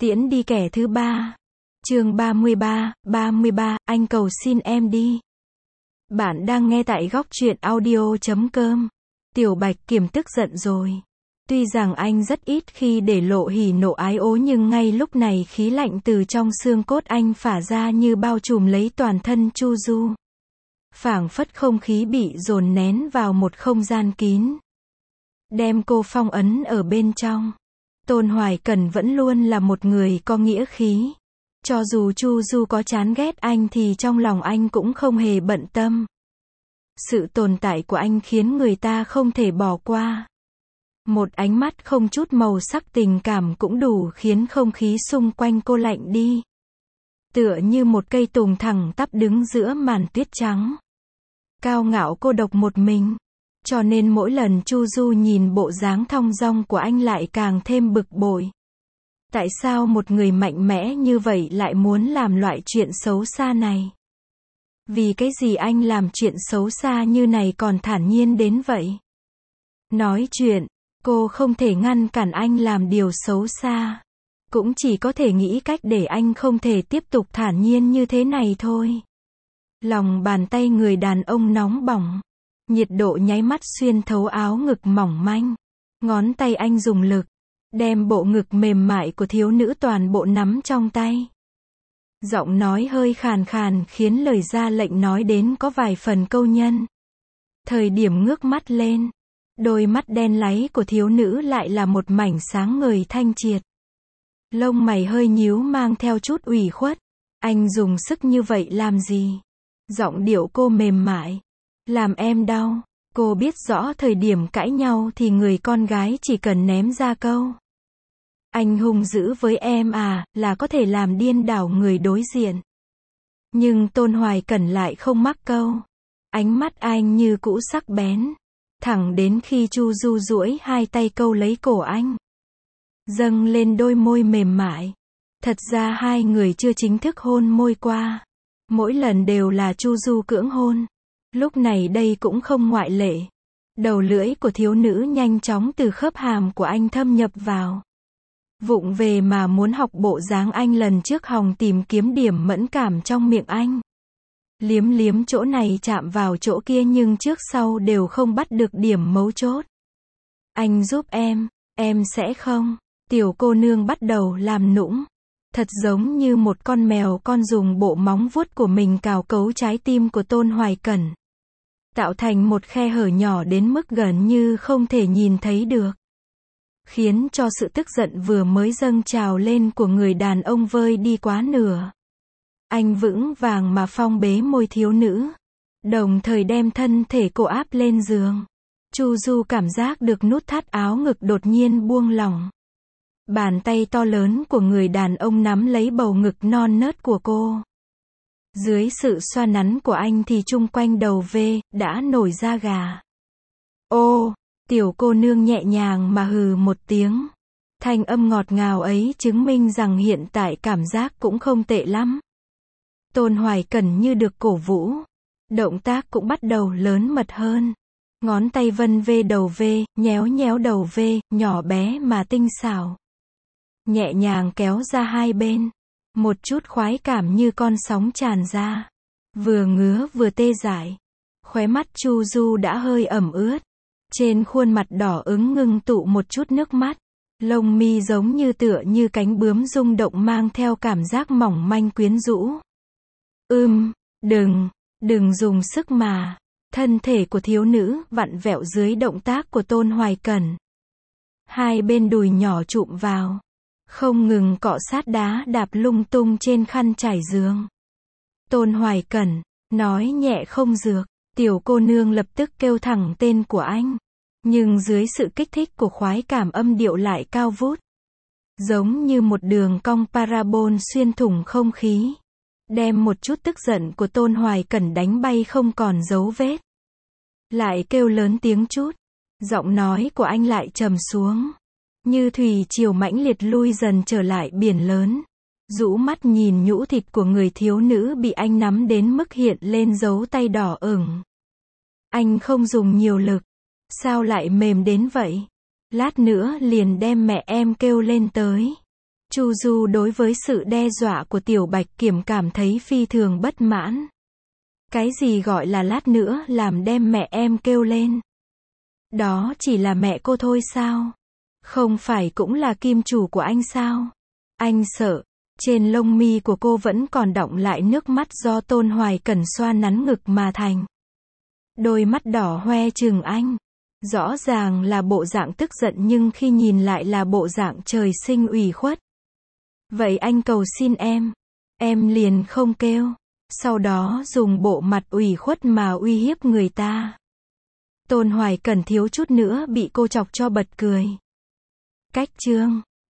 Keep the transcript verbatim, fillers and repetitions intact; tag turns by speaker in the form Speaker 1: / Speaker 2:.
Speaker 1: Tiễn đi kẻ thứ ba. Chương ba mươi ba, ba mươi ba, anh cầu xin em đi. Bạn đang nghe tại góc truyện audio chấm com. Tiểu Bạch Kiểm tức giận rồi. Tuy rằng anh rất ít khi để lộ hỉ nộ ái ố, nhưng ngay lúc này khí lạnh từ trong xương cốt anh phả ra như bao trùm lấy toàn thân Chu Du. Phảng phất không khí bị dồn nén vào một không gian kín, đem cô phong ấn ở bên trong. Tôn Hoài Cẩn vẫn luôn là một người có nghĩa khí. Cho dù Chu Du có chán ghét anh thì trong lòng anh cũng không hề bận tâm. Sự tồn tại của anh khiến người ta không thể bỏ qua. Một ánh mắt không chút màu sắc tình cảm cũng đủ khiến không khí xung quanh cô lạnh đi. Tựa như một cây tùng thẳng tắp đứng giữa màn tuyết trắng. Cao ngạo cô độc một mình. Cho nên mỗi lần Chu Du nhìn bộ dáng thong dong của anh lại càng thêm bực bội. Tại sao một người mạnh mẽ như vậy lại muốn làm loại chuyện xấu xa này? Vì cái gì anh làm chuyện xấu xa như này còn thản nhiên đến vậy? Nói chuyện, cô không thể ngăn cản anh làm điều xấu xa. Cũng chỉ có thể nghĩ cách để anh không thể tiếp tục thản nhiên như thế này thôi. Lòng bàn tay người đàn ông nóng bỏng. Nhiệt độ nháy mắt xuyên thấu áo ngực mỏng manh. Ngón tay anh dùng lực, đem bộ ngực mềm mại của thiếu nữ toàn bộ nắm trong tay. Giọng nói hơi khàn khàn khiến lời ra lệnh nói đến có vài phần câu nhân. Thời điểm ngước mắt lên, đôi mắt đen láy của thiếu nữ lại là một mảnh sáng ngời thanh triệt. Lông mày hơi nhíu mang theo chút ủy khuất. Anh dùng sức như vậy làm gì? Giọng điệu cô mềm mại. Làm em đau. Cô biết rõ thời điểm cãi nhau thì người con gái chỉ cần ném ra câu anh hung dữ với em à, là có thể làm điên đảo người đối diện. Nhưng Tôn Hoài Cẩn lại không mắc câu. Ánh mắt anh như cũ sắc bén. Thẳng đến khi Chu Du duỗi hai tay câu lấy cổ anh. Dâng lên đôi môi mềm mại. Thật ra hai người chưa chính thức hôn môi qua. Mỗi lần đều là Chu Du cưỡng hôn. Lúc này đây cũng không ngoại lệ. Đầu lưỡi của thiếu nữ nhanh chóng từ khớp hàm của anh thâm nhập vào. Vụng về mà muốn học bộ dáng anh lần trước hòng tìm kiếm điểm mẫn cảm trong miệng anh. Liếm liếm chỗ này chạm vào chỗ kia nhưng trước sau đều không bắt được điểm mấu chốt. Anh giúp em, em sẽ không. Tiểu cô nương bắt đầu làm nũng. Thật giống như một con mèo con dùng bộ móng vuốt của mình cào cấu trái tim của Tôn Hoài Cẩn. Tạo thành một khe hở nhỏ đến mức gần như không thể nhìn thấy được. Khiến cho sự tức giận vừa mới dâng trào lên của người đàn ông vơi đi quá nửa. Anh vững vàng mà phong bế môi thiếu nữ. Đồng thời đem thân thể cô áp lên giường. Chu Du cảm giác được nút thắt áo ngực đột nhiên buông lỏng. Bàn tay to lớn của người đàn ông nắm lấy bầu ngực non nớt của cô. Dưới sự xoa nắn của anh thì chung quanh đầu V đã nổi da gà. Ô, tiểu cô nương nhẹ nhàng mà hừ một tiếng. Thanh âm ngọt ngào ấy chứng minh rằng hiện tại cảm giác cũng không tệ lắm. Tôn Hoài Cẩn như được cổ vũ. Động tác cũng bắt đầu lớn mật hơn. Ngón tay vân vê đầu V, nhéo nhéo đầu V, nhỏ bé mà tinh xảo. Nhẹ nhàng kéo ra hai bên. Một chút khoái cảm như con sóng tràn ra. Vừa ngứa vừa tê dại. Khóe mắt Chu Du đã hơi ẩm ướt. Trên khuôn mặt đỏ ửng ngưng tụ một chút nước mắt. Lông mi giống như tựa như cánh bướm rung động mang theo cảm giác mỏng manh quyến rũ. Ưm, đừng, đừng dùng sức mà. Thân thể của thiếu nữ vặn vẹo dưới động tác của Tôn Hoài Cẩn. Hai bên đùi nhỏ chụm vào. Không ngừng cọ sát đá đạp lung tung trên khăn trải giường. Tôn Hoài Cẩn, nói nhẹ không dược. Tiểu cô nương lập tức kêu thẳng tên của anh. Nhưng dưới sự kích thích của khoái cảm âm điệu lại cao vút. Giống như một đường cong parabol xuyên thủng không khí. Đem một chút tức giận của Tôn Hoài Cẩn đánh bay không còn dấu vết. Lại kêu lớn tiếng chút. Giọng nói của anh lại trầm xuống. Như thủy triều mãnh liệt lui dần trở lại biển lớn. Rũ mắt nhìn nhũ thịt của người thiếu nữ bị anh nắm đến mức hiện lên dấu tay đỏ ửng. Anh không dùng nhiều lực. Sao lại mềm đến vậy? Lát nữa liền đem mẹ em kêu lên tới. Chu Du đối với sự đe dọa của Tiểu Bạch Kiểm cảm thấy phi thường bất mãn. Cái gì gọi là lát nữa làm đem mẹ em kêu lên? Đó chỉ là mẹ cô thôi sao? Không phải cũng là kim chủ của anh sao? Anh sợ. Trên lông mi của cô vẫn còn đọng lại nước mắt do Tôn Hoài Cẩn xoa nắn ngực mà thành. Đôi mắt đỏ hoe chừng anh. Rõ ràng là bộ dạng tức giận nhưng khi nhìn lại là bộ dạng trời sinh ủy khuất. Vậy anh cầu xin em. Em liền không kêu. Sau đó dùng bộ mặt ủy khuất mà uy hiếp người ta. Tôn Hoài Cẩn thiếu chút nữa bị cô chọc cho bật cười. Cách chương